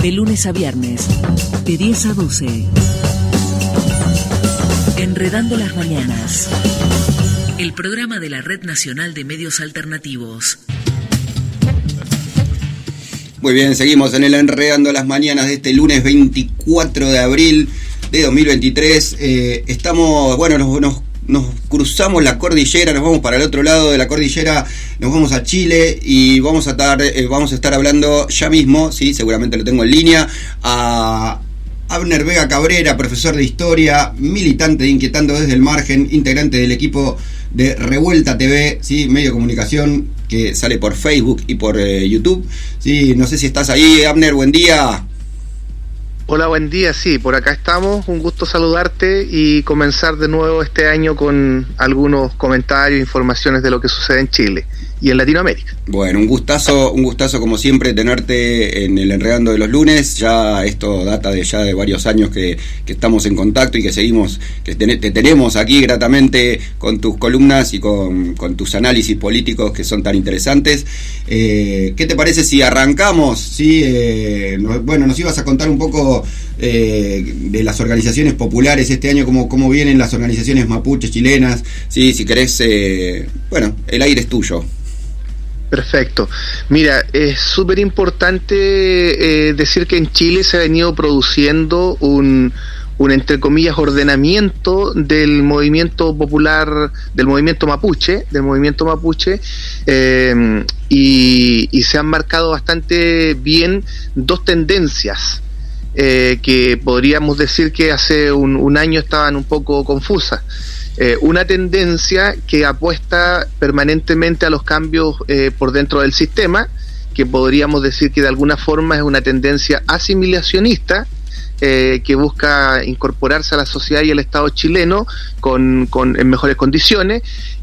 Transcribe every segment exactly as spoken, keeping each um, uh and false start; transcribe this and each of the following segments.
De lunes a viernes, de diez a doce. Enredando las mañanas. El programa de la Red Nacional de Medios Alternativos. Muy bien, seguimos en el Enredando las Mañanas de este lunes veinticuatro de abril de dos mil veintitrés. Eh, estamos, bueno, nos, nos, nos cruzamos la cordillera, nos vamos para el otro lado de la cordillera, nos vamos a Chile y vamos a estar, eh, vamos a estar hablando ya mismo, sí, seguramente lo tengo en línea, a Abner Vega Cabrera, profesor de Historia, militante de Inquietando desde el Margen, integrante del equipo de Revuelta T V, ¿sí? Medio de comunicación que sale por Facebook y por eh, YouTube. Sí, no sé si estás ahí, Abner, buen día. Hola, buen día, sí, por acá estamos, un gusto saludarte y comenzar de nuevo este año con algunos comentarios, informaciones de lo que sucede en Chile y en Latinoamérica. Bueno, un gustazo, un gustazo como siempre tenerte en el Enredando de los lunes. Ya esto data de ya de varios años que, que estamos en contacto y que seguimos, que te, te tenemos aquí gratamente con tus columnas y con, con tus análisis políticos que son tan interesantes. Eh, ¿Qué te parece si arrancamos? Sí, eh, no, bueno, nos ibas a contar un poco eh, de las organizaciones populares este año, cómo, cómo vienen las organizaciones mapuches chilenas. Sí, si querés, eh, bueno, el aire es tuyo. Perfecto. Mira, es súper importante eh, decir que en Chile se ha venido produciendo un, un, entre comillas, ordenamiento del movimiento popular, del movimiento mapuche, del movimiento mapuche, eh, y, y se han marcado bastante bien dos tendencias eh, que podríamos decir que hace un, un año estaban un poco confusas. Eh, una tendencia que apuesta permanentemente a los cambios eh, por dentro del sistema, que podríamos decir que de alguna forma es una tendencia asimilacionista, eh, que busca incorporarse a la sociedad y al Estado chileno con, con, en mejores condiciones,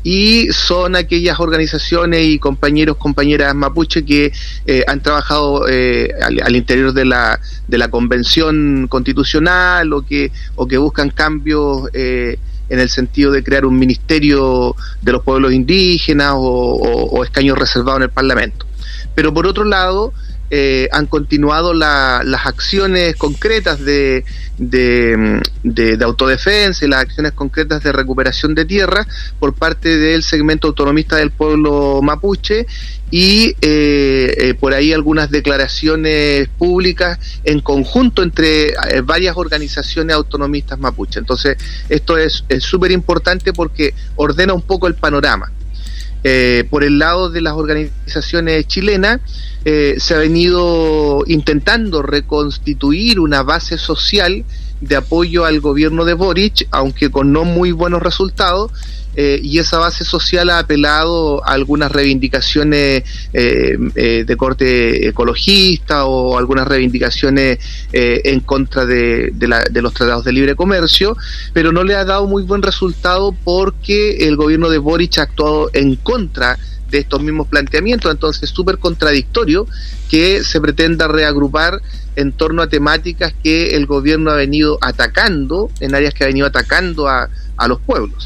y son aquellas organizaciones y compañeros, compañeras mapuche que eh, han trabajado eh, al, al interior de la, de la Convención Constitucional o que, o que buscan cambios eh, en el sentido de crear un ministerio de los pueblos indígenas o, o, o escaños reservados en el Parlamento. Pero por otro lado, eh, han continuado la, las acciones concretas de, de, de, de autodefensa y las acciones concretas de recuperación de tierra por parte del segmento autonomista del pueblo mapuche y eh, eh, por ahí algunas declaraciones públicas en conjunto entre eh, varias organizaciones autonomistas mapuche. Entonces esto es súper importante porque ordena un poco el panorama. Eh, por el lado de las organizaciones chilenas, eh, se ha venido intentando reconstituir una base social de apoyo al gobierno de Boric, aunque con no muy buenos resultados, eh, y esa base social ha apelado a algunas reivindicaciones eh, eh, de corte ecologista o algunas reivindicaciones eh, en contra de, de, la, de los tratados de libre comercio, pero no le ha dado muy buen resultado porque el gobierno de Boric ha actuado en contra de estos mismos planteamientos. Entonces es súper contradictorio que se pretenda reagrupar en torno a temáticas que el gobierno ha venido atacando, en áreas que ha venido atacando a, a los pueblos.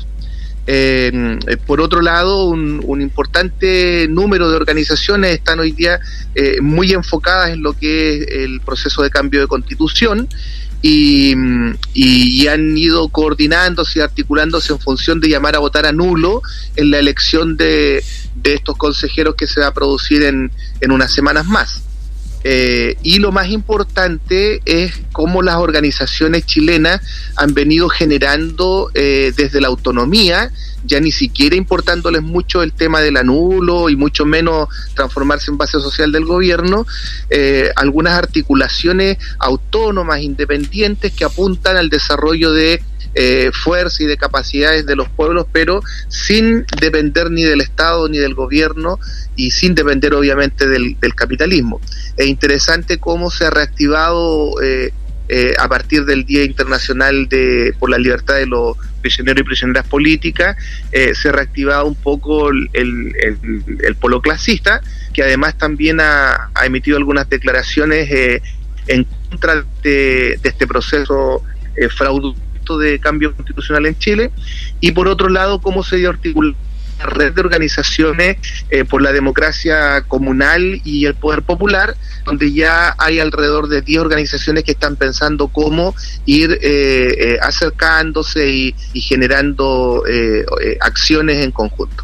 Eh, por otro lado, un, un importante número de organizaciones están hoy día eh, muy enfocadas en lo que es el proceso de cambio de constitución y, y, y han ido coordinándose y articulándose en función de llamar a votar a nulo en la elección de, de estos consejeros que se va a producir en, en unas semanas más. Eh, y lo más importante es cómo las organizaciones chilenas han venido generando eh, desde la autonomía, ya ni siquiera importándoles mucho el tema del anulo y mucho menos transformarse en base social del gobierno, eh, algunas articulaciones autónomas, independientes que apuntan al desarrollo de Eh, fuerza y de capacidades de los pueblos, pero sin depender ni del Estado ni del gobierno y sin depender obviamente del, del capitalismo. Es interesante cómo se ha reactivado eh, eh, a partir del Día Internacional de por la Libertad de los Prisioneros y Prisioneras Políticas, eh, se ha reactivado un poco el, el, el, el polo clasista, que además también ha, ha emitido algunas declaraciones eh, en contra de, de este proceso eh, fraudulento de cambio constitucional en Chile, y por otro lado cómo se dio articulación red de organizaciones eh, por la democracia comunal y el poder popular, donde ya hay alrededor de diez organizaciones que están pensando cómo ir eh, eh, acercándose y, y generando eh, eh, acciones en conjunto.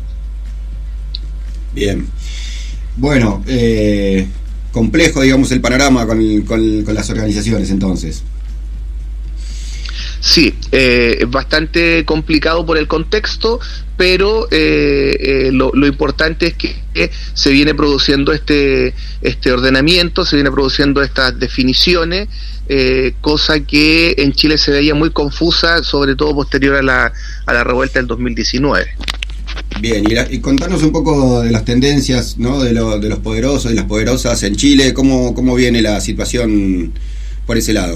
Bien. Bueno, eh, complejo, digamos, el panorama con, con, con las organizaciones, entonces. Sí, eh, es bastante complicado por el contexto, pero eh, eh, lo, lo importante es que eh, se viene produciendo este este ordenamiento, se viene produciendo estas definiciones, eh, cosa que en Chile se veía muy confusa, sobre todo posterior a la, a la revuelta del dos mil diecinueve. Bien, y, la, y contanos un poco de las tendencias, ¿no? de, lo, de los poderosos y las poderosas en Chile, ¿cómo, cómo viene la situación por ese lado?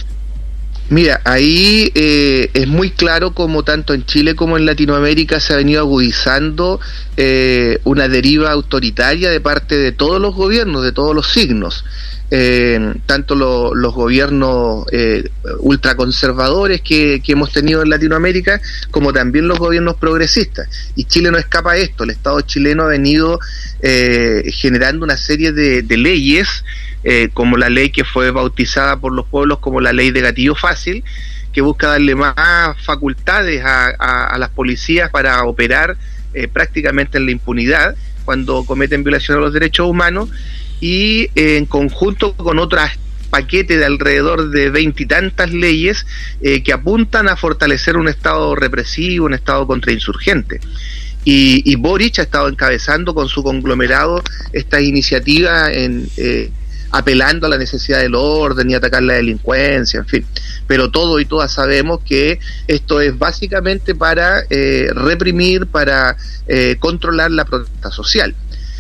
Mira, ahí eh, es muy claro como tanto en Chile como en Latinoamérica se ha venido agudizando eh, una deriva autoritaria de parte de todos los gobiernos, de todos los signos. Eh, tanto lo, los gobiernos eh, ultraconservadores que, que hemos tenido en Latinoamérica, como también los gobiernos progresistas. Y Chile no escapa a esto. El Estado chileno ha venido eh, generando una serie de, de leyes, eh, como la ley que fue bautizada por los pueblos como la ley de gatillo fácil, que busca darle más facultades a, a, a las policías para operar eh, prácticamente en la impunidad cuando cometen violación a los derechos humanos, y eh, en conjunto con otras paquetes de alrededor de veintitantas leyes eh, que apuntan a fortalecer un Estado represivo, un Estado contrainsurgente. Y, y Boric ha estado encabezando con su conglomerado estas iniciativas en, eh, apelando a la necesidad del orden y atacar la delincuencia, en fin. Pero todos y todas sabemos que esto es básicamente para eh, reprimir, para eh, controlar la protesta social.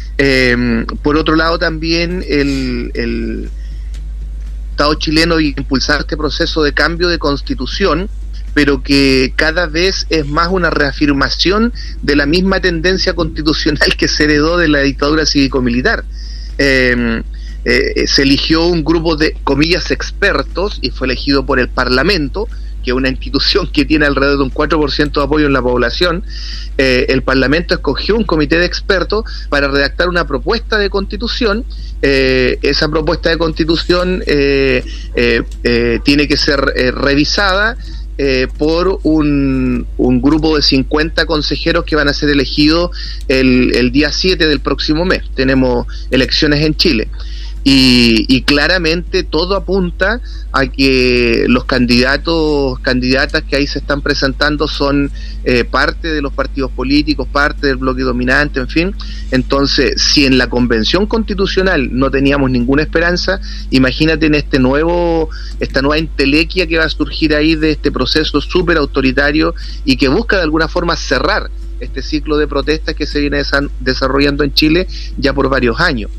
Eh, por otro lado, también el, el Estado chileno impulsar este proceso de cambio de constitución, pero que cada vez es más una reafirmación de la misma tendencia constitucional que se heredó de la dictadura cívico-militar. Eh, eh, se eligió un grupo de, comillas, expertos, y fue elegido por el Parlamento, que es una institución que tiene alrededor de un cuatro por ciento de apoyo en la población. Eh, el Parlamento escogió un comité de expertos para redactar una propuesta de constitución. Eh, esa propuesta de constitución eh, eh, eh, tiene que ser eh, revisada eh, por un, un grupo de cincuenta consejeros que van a ser elegidos el, el día siete del próximo mes. Tenemos elecciones en Chile. Y, y claramente todo apunta a que los candidatos, candidatas que ahí se están presentando son eh, parte de los partidos políticos, parte del bloque dominante, en fin. Entonces, si en la Convención Constitucional no teníamos ninguna esperanza, imagínate en este nuevo, esta nueva entelequia que va a surgir ahí de este proceso súper autoritario y que busca de alguna forma cerrar este ciclo de protestas que se viene desa- desarrollando en Chile ya por varios años.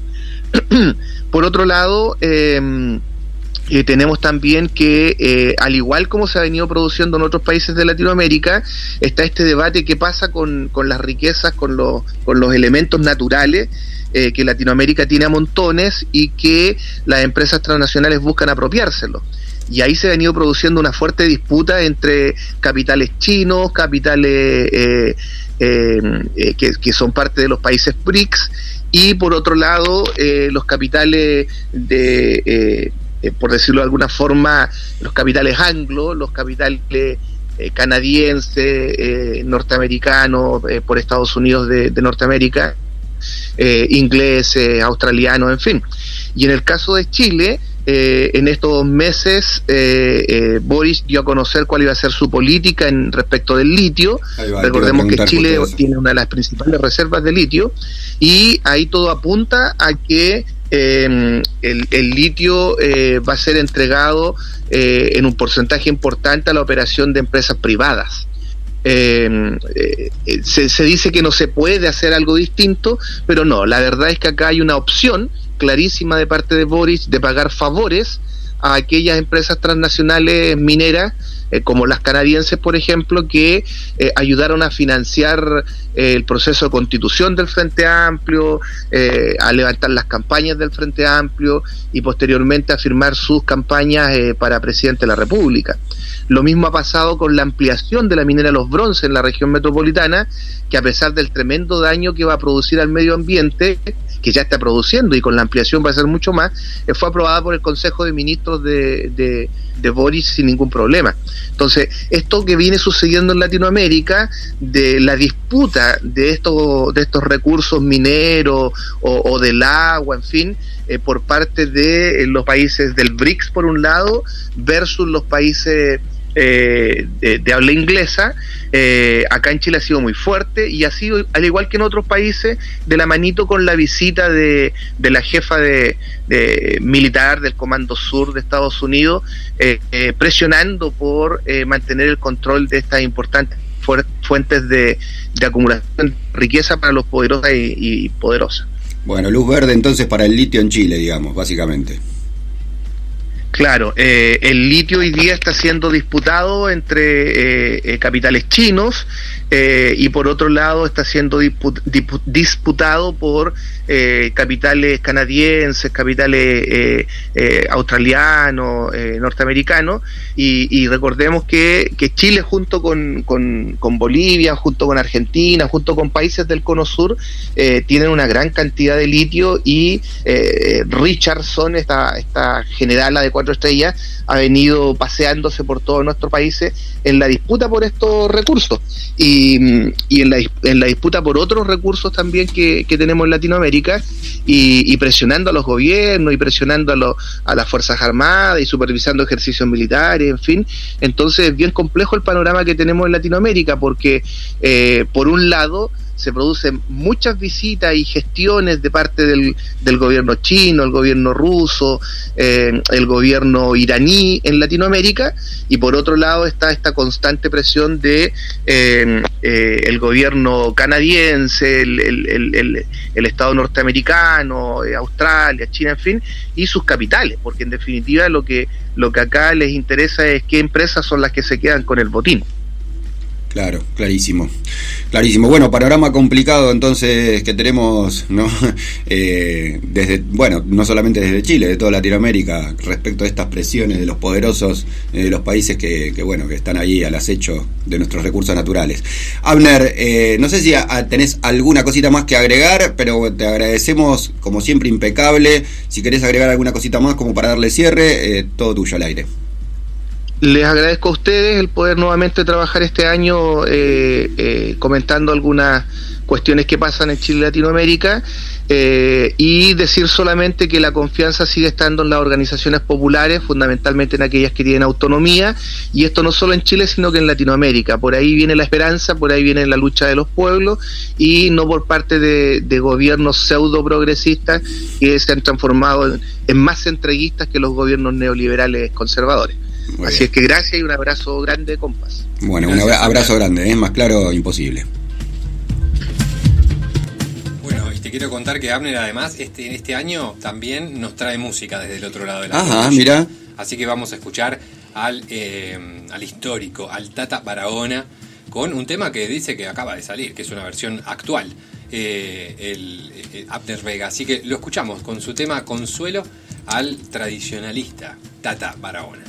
Por otro lado, eh, eh, tenemos también que, eh, al igual como se ha venido produciendo en otros países de Latinoamérica, está este debate que pasa con, con las riquezas, con los, con los elementos naturales, eh, que Latinoamérica tiene a montones y que las empresas transnacionales buscan apropiárselos. Y ahí se ha venido produciendo una fuerte disputa entre capitales chinos, capitales eh, eh, eh, que, que son parte de los países B R I C S, y por otro lado eh, los capitales de, eh, eh, por decirlo de alguna forma, los capitales anglo, los capitales eh, canadienses, eh, norteamericanos, eh, por Estados Unidos de, de Norteamérica, eh, ingleses, australianos, en fin. Y en el caso de Chile, eh, en estos meses eh, eh, Boris dio a conocer cuál iba a ser su política en respecto del litio. Va, recordemos que Chile tiene una de las principales reservas de litio, y ahí todo apunta a que eh, el, el litio eh, va a ser entregado eh, en un porcentaje importante a la operación de empresas privadas. Eh, eh, se, se dice que no se puede hacer algo distinto, pero no, la verdad es que acá hay una opción clarísima de parte de Boris de pagar favores a aquellas empresas transnacionales mineras, eh, como las canadienses, por ejemplo, que eh, ayudaron a financiar eh, el proceso de constitución del Frente Amplio, eh, a levantar las campañas del Frente Amplio y posteriormente a firmar sus campañas eh, para presidente de la República. Lo mismo ha pasado con la ampliación de la minera Los Bronces en la región metropolitana, que a pesar del tremendo daño que va a producir al medio ambiente, que ya está produciendo y con la ampliación va a ser mucho más, eh, fue aprobada por el Consejo de Ministros de, de, de Boris sin ningún problema. Entonces, esto que viene sucediendo en Latinoamérica, de la disputa de estos, de estos recursos mineros o, o del agua, en fin, eh, por parte de los países del BRICS por un lado, versus los países Eh, de, de habla inglesa, eh, acá en Chile ha sido muy fuerte y ha sido, al igual que en otros países, de la manito con la visita de, de la jefa de, de militar del Comando Sur de Estados Unidos, eh, eh, presionando por eh, mantener el control de estas importantes fu- fuentes de, de acumulación de riqueza para los poderosos y, y poderosas. Bueno, luz verde entonces para el litio en Chile, digamos, básicamente. Claro, eh, el litio hoy día está siendo disputado entre eh, eh, capitales chinos eh, y por otro lado está siendo dispu- dispu- disputado por eh, capitales canadienses, capitales eh, eh, australianos, eh, norteamericanos y, y recordemos que, que Chile junto con, con, con Bolivia, junto con Argentina, junto con países del Cono Sur eh, tienen una gran cantidad de litio y eh, Richardson, esta, esta generala de cuatro estrellas, ha venido paseándose por todos nuestros países en la disputa por estos recursos y, y en, la, en la disputa por otros recursos también que, que tenemos en Latinoamérica y, y presionando a los gobiernos y presionando a, los, a las Fuerzas Armadas y supervisando ejercicios militares, en fin. Entonces es bien complejo el panorama que tenemos en Latinoamérica porque eh, por un lado se producen muchas visitas y gestiones de parte del, del gobierno chino, el gobierno ruso, eh, el gobierno iraní en Latinoamérica, y por otro lado está esta constante presión de eh, eh, el gobierno canadiense, el, el, el, el, el Estado norteamericano, eh, Australia, China, en fin, y sus capitales, porque en definitiva lo que, lo que acá les interesa es qué empresas son las que se quedan con el botín. Claro, clarísimo, clarísimo. Bueno, panorama complicado entonces que tenemos, ¿no? Eh, desde, bueno, no solamente desde Chile, de toda Latinoamérica, respecto a estas presiones de los poderosos, eh, de los países que, que, bueno, que están ahí al acecho de nuestros recursos naturales. Abner, eh, no sé si a, a, tenés alguna cosita más que agregar, pero te agradecemos, como siempre, impecable. Si querés agregar alguna cosita más como para darle cierre, eh, todo tuyo al aire. Les agradezco a ustedes el poder nuevamente trabajar este año eh, eh, comentando algunas cuestiones que pasan en Chile y Latinoamérica eh, y decir solamente que la confianza sigue estando en las organizaciones populares, fundamentalmente en aquellas que tienen autonomía, y esto no solo en Chile sino que en Latinoamérica. Por ahí viene la esperanza, por ahí viene la lucha de los pueblos y no por parte de, de gobiernos pseudo progresistas que se han transformado en, en más entreguistas que los gobiernos neoliberales conservadores. Muy Así bien. Es que gracias y un abrazo grande, compas. Bueno, gracias, un abrazo grande, es ¿eh? Más claro, imposible. Bueno, y te quiero contar que Abner además este, este año también nos trae música desde el otro lado de la Ajá, mira. Así que vamos a escuchar al, eh, al histórico, al Tata Barahona, con un tema que dice que acaba de salir, que es una versión actual, eh, el, el Abner Vega. Así que lo escuchamos con su tema Consuelo al tradicionalista Tata Barahona.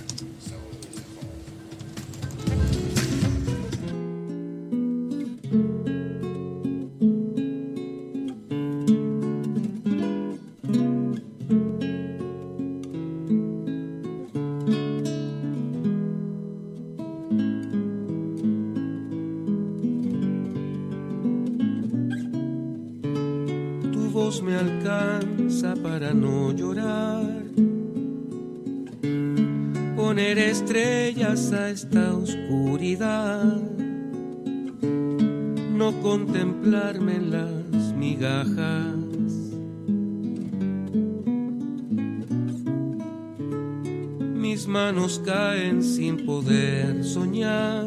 Me alcanza para no llorar, poner estrellas a esta oscuridad, no contemplarme en las migajas. Mis manos caen sin poder soñar,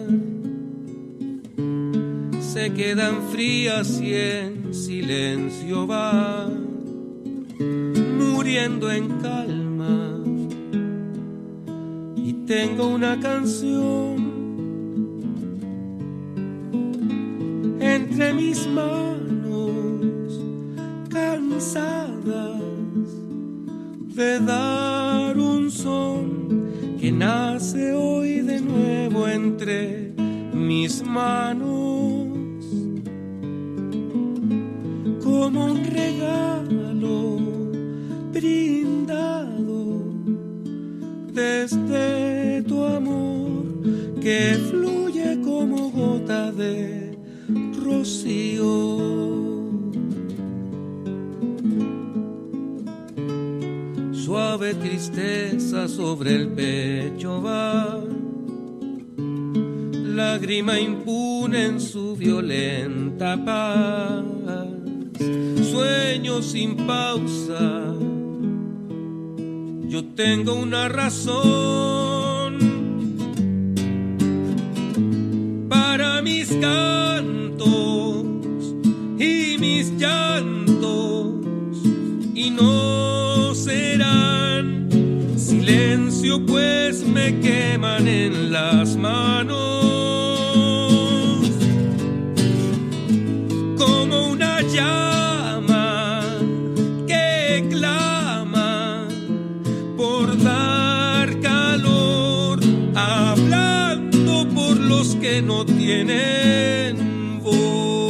se quedan frías y en silencio va, muriendo en calma, tengo una canción entre mis manos, cansadas de dar un son que nace hoy de nuevo entre mis manos, como un regalo brindado desde tu amor que fluye como gota de rocío. Suave tristeza sobre el pecho va, lágrima impune en su violenta paz, sueño sin pausa. Yo tengo una razón para mis cantos y mis llantos, y no serán silencio, pues me queman en las manos como una llama que clama por dar calor, hablando por los que no tienen voz.